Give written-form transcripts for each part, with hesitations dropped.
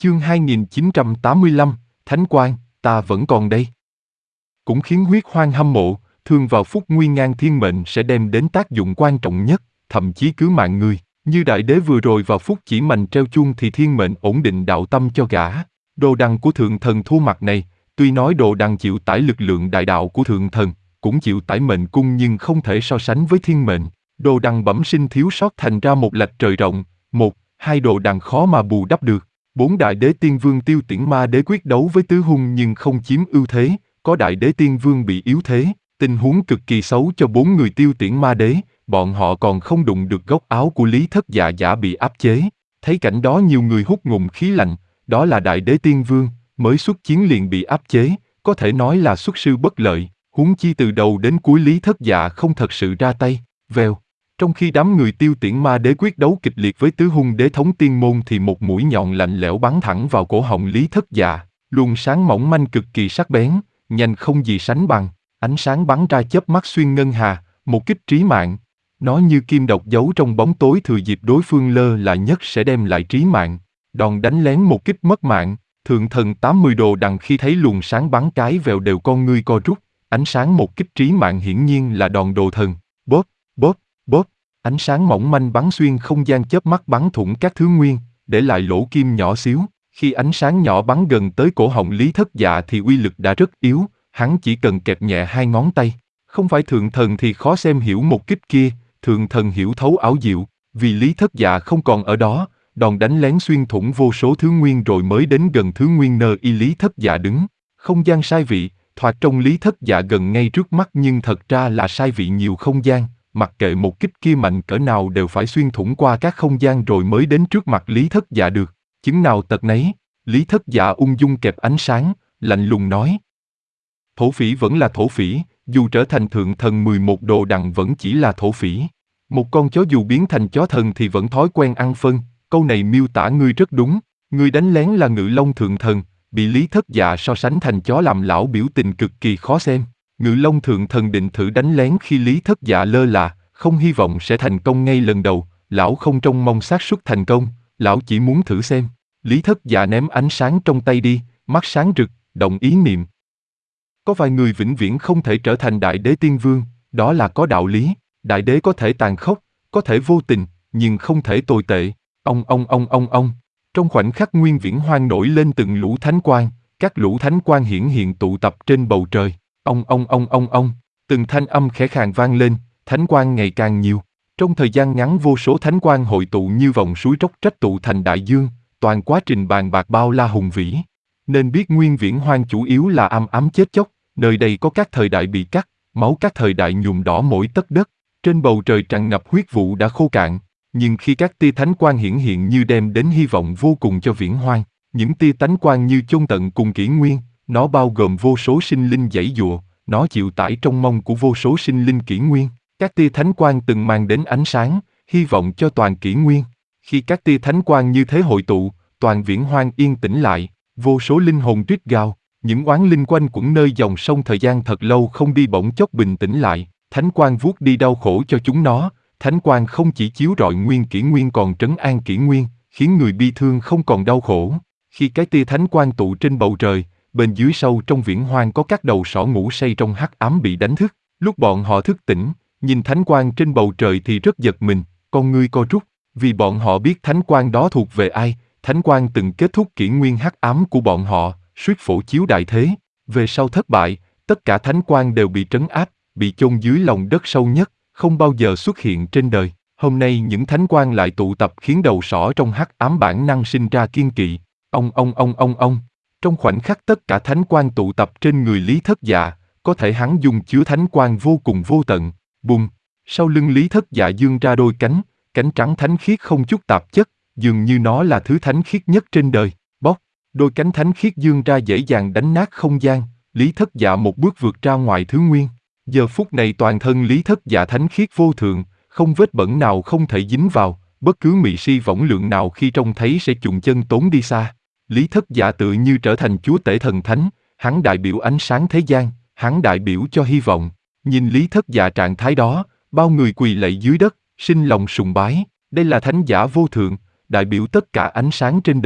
Chương 2985, Thánh Quang, ta vẫn còn đây. Cũng khiến huyết hoang hâm mộ, thường vào phút nguy ngang thiên mệnh sẽ đem đến tác dụng quan trọng nhất, thậm chí cứu mạng người. Như đại đế vừa rồi vào phút chỉ mành treo chuông thì thiên mệnh ổn định đạo tâm cho gã. Đồ đằng của thượng thần thu mặt này, tuy nói đồ đằng chịu tải lực lượng đại đạo của thượng thần, cũng chịu tải mệnh cung nhưng không thể so sánh với thiên mệnh. Đồ đằng bẩm sinh thiếu sót thành ra một lạch trời rộng, hai đồ đằng khó mà bù đắp được. 4 đại đế tiên vương Tiêu Tiễn Ma Đế quyết đấu với tứ hung nhưng không chiếm ưu thế, có đại đế tiên vương bị yếu thế, tình huống cực kỳ xấu cho 4 người Tiêu Tiễn Ma Đế, bọn họ còn không đụng được góc áo của Lý Thất Dạ giả bị áp chế. Thấy cảnh đó nhiều người hút ngụm khí lạnh, đó là đại đế tiên vương, mới xuất chiến liền bị áp chế, có thể nói là xuất sư bất lợi, huống chi từ đầu đến cuối Lý Thất Dạ không thật sự ra tay. Vèo. Trong khi đám người Tiêu Tiễn Ma Đế quyết đấu kịch liệt với tứ hung đế thống tiên môn thì một mũi nhọn lạnh lẽo bắn thẳng vào cổ họng Lý Thất Dạ, luồng sáng mỏng manh cực kỳ sắc bén, nhanh không gì sánh bằng, ánh sáng bắn ra chớp mắt xuyên ngân hà, một kích trí mạng. Nó như kim độc giấu trong bóng tối thừa dịp đối phương lơ là nhất sẽ đem lại trí mạng. Đòn đánh lén một kích mất mạng, thượng thần 80 đồ đằng khi thấy luồng sáng bắn cái vèo đều con ngươi co rút, ánh sáng một kích trí mạng hiển nhiên là đòn đồ thần. Bóp, bóp, bóp. Ánh sáng mỏng manh bắn xuyên không gian chớp mắt bắn thủng các thứ nguyên, để lại lỗ kim nhỏ xíu. Khi ánh sáng nhỏ bắn gần tới cổ họng Lý Thất Dạ thì uy lực đã rất yếu, hắn chỉ cần kẹp nhẹ 2 ngón tay. Không phải thượng thần thì khó xem hiểu một kích kia, thượng thần hiểu thấu ảo diệu, vì Lý Thất Dạ không còn ở đó, đòn đánh lén xuyên thủng vô số thứ nguyên rồi mới đến gần thứ nguyên nơi Lý Thất Dạ đứng. Không gian sai vị, thoạt trông Lý Thất Dạ gần ngay trước mắt nhưng thật ra là sai vị nhiều không gian. Mặc kệ một kích kia mạnh cỡ nào đều phải xuyên thủng qua các không gian rồi mới đến trước mặt Lý Thất Dạ được. Chứng nào tật nấy, Lý Thất Dạ ung dung kẹp ánh sáng, lạnh lùng nói. Thổ phỉ vẫn là thổ phỉ, dù trở thành thượng thần 11 đồ đằng vẫn chỉ là thổ phỉ. Một con chó dù biến thành chó thần thì vẫn thói quen ăn phân, câu này miêu tả ngươi rất đúng. Ngươi đánh lén là Ngự Long thượng thần, bị Lý Thất Dạ so sánh thành chó làm lão biểu tình cực kỳ khó xem. Ngự Long thượng thần định thử đánh lén khi Lý Thất Dạ lơ là, không hy vọng sẽ thành công ngay lần đầu, lão không trông mong xác suất thành công, lão chỉ muốn thử xem. Lý Thất Dạ ném ánh sáng trong tay đi, mắt sáng rực, động ý niệm. Có vài người vĩnh viễn không thể trở thành đại đế tiên vương, đó là có đạo lý, đại đế có thể tàn khốc, có thể vô tình, nhưng không thể tồi tệ. Ông. Trong khoảnh khắc nguyên viễn hoang nổi lên từng lũ thánh quang, các lũ thánh quang hiển hiện tụ tập trên bầu trời. Ông. Từng thanh âm khẽ khàng vang lên, thánh quang ngày càng nhiều. Trong thời gian ngắn vô số thánh quang hội tụ như vòng suối róc rách tụ thành đại dương, toàn quá trình bàn bạc bao la hùng vĩ. Nên biết nguyên viễn hoang chủ yếu là ám chết chóc, nơi đây có các thời đại bị cắt, máu các thời đại nhuộm đỏ mỗi tấc đất. Trên bầu trời tràn ngập huyết vụ đã khô cạn, nhưng khi các tia thánh quang hiển hiện như đem đến hy vọng vô cùng cho viễn hoang, những tia thánh quang như chôn tận cùng kỷ nguyên. Nó bao gồm vô số sinh linh giãy giụa, nó chịu tải trong mong của vô số sinh linh kỷ nguyên. Các tia thánh quang từng mang đến ánh sáng, hy vọng cho toàn kỷ nguyên. Khi các tia thánh quang như thế hội tụ, toàn viễn hoang yên tĩnh lại, vô số linh hồn rít gào, những oán linh quanh quẩn nơi dòng sông thời gian thật lâu không đi bỗng chốc bình tĩnh lại, thánh quang vuốt đi đau khổ cho chúng nó. Thánh quang không chỉ chiếu rọi nguyên kỷ nguyên còn trấn an kỷ nguyên, khiến người bi thương không còn đau khổ. Khi cái tia thánh quang tụ trên bầu trời, bên dưới sâu trong viễn hoang có các đầu sỏ ngủ say trong hắc ám bị đánh thức. Lúc bọn họ thức tỉnh, nhìn thánh quang trên bầu trời thì rất giật mình, con ngươi co rút, vì bọn họ biết thánh quang đó thuộc về ai. Thánh quang từng kết thúc kỷ nguyên hắc ám của bọn họ, suýt phổ chiếu đại thế. Về sau thất bại, tất cả thánh quang đều bị trấn áp, bị chôn dưới lòng đất sâu nhất, không bao giờ xuất hiện trên đời. Hôm nay những thánh quang lại tụ tập khiến đầu sỏ trong hắc ám bản năng sinh ra kiên kỵ. Ông. Trong khoảnh khắc tất cả thánh quang tụ tập trên người Lý Thất Dạ, có thể hắn dùng chứa thánh quang vô cùng vô tận. Bùng! Sau lưng Lý Thất Dạ dương ra đôi cánh, cánh trắng thánh khiết không chút tạp chất, dường như nó là thứ thánh khiết nhất trên đời. Bóc! Đôi cánh thánh khiết dương ra dễ dàng đánh nát không gian, Lý Thất Dạ một bước vượt ra ngoài thứ nguyên. Giờ phút này toàn thân Lý Thất Dạ thánh khiết vô thượng, không vết bẩn nào không thể dính vào, bất cứ mị si võng lượng nào khi trông thấy sẽ chùng chân tốn đi xa. Lý Thất Dạ tự như trở thành chúa tể thần thánh, hắn đại biểu ánh sáng thế gian, hắn đại biểu cho hy vọng. Nhìn Lý Thất Dạ trạng thái đó, bao người quỳ lạy dưới đất, sinh lòng sùng bái. Đây là thánh giả vô thượng, đại biểu tất cả ánh sáng trên đời,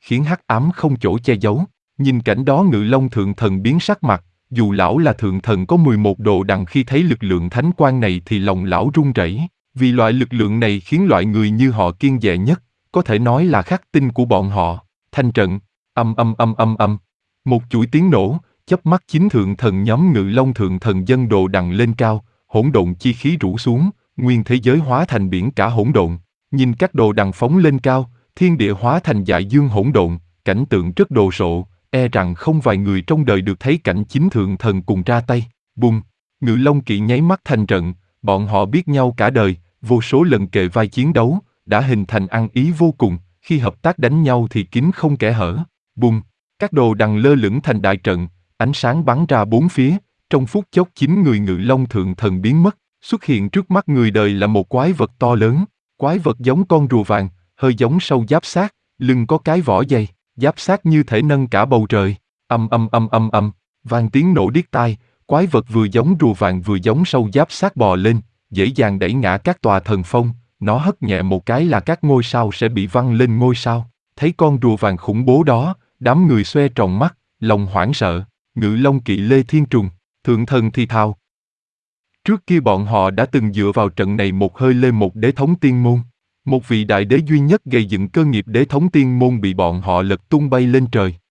khiến hắc ám không chỗ che giấu. Nhìn cảnh đó Ngự Long Thượng Thần biến sắc mặt, dù lão là thượng thần có 11 đồ đằng khi thấy lực lượng thánh quang này thì lòng lão run rẩy, vì loại lực lượng này khiến loại người như họ kiêng dè nhất, có thể nói là khắc tinh của bọn họ. Thanh trận, âm. Một chuỗi tiếng nổ, chớp mắt 9 thượng thần nhóm Ngự Long Thượng Thần dâng đồ đằng lên cao, hỗn độn chi khí rủ xuống, nguyên thế giới hóa thành biển cả hỗn độn. Nhìn các đồ đằng phóng lên cao, thiên địa hóa thành đại dương hỗn độn, cảnh tượng rất đồ sộ, e rằng không vài người trong đời được thấy cảnh 9 thượng thần cùng ra tay. Bùng! Ngự Long Kỵ nháy mắt thành trận, bọn họ biết nhau cả đời, vô số lần kề vai chiến đấu, đã hình thành ăn ý vô cùng, khi hợp tác đánh nhau thì kín không kẽ hở. Bùng! Các đồ đằng lơ lửng thành đại trận, ánh sáng bắn ra bốn phía, trong phút chốc 9 người Ngự Long Thượng Thần biến mất, xuất hiện trước mắt người đời là một quái vật to lớn, quái vật giống con rùa vàng, hơi giống sâu giáp xác, lưng có cái vỏ dày, giáp xác như thể nâng cả bầu trời. Âm, vang tiếng nổ điếc tai, quái vật vừa giống rùa vàng vừa giống sâu giáp xác bò lên, dễ dàng đẩy ngã các tòa thần phong, nó hất nhẹ một cái là các ngôi sao sẽ bị văng lên ngôi sao. Thấy con rùa vàng khủng bố đó, đám người xoe tròn mắt, lòng hoảng sợ. Ngự Long Kỵ Lê Thiên Trùng, thượng thần thì thào. Trước kia bọn họ đã từng dựa vào trận này một hơi lên một đế thống tiên môn. Một vị đại đế duy nhất gây dựng cơ nghiệp đế thống tiên môn bị bọn họ lật tung bay lên trời.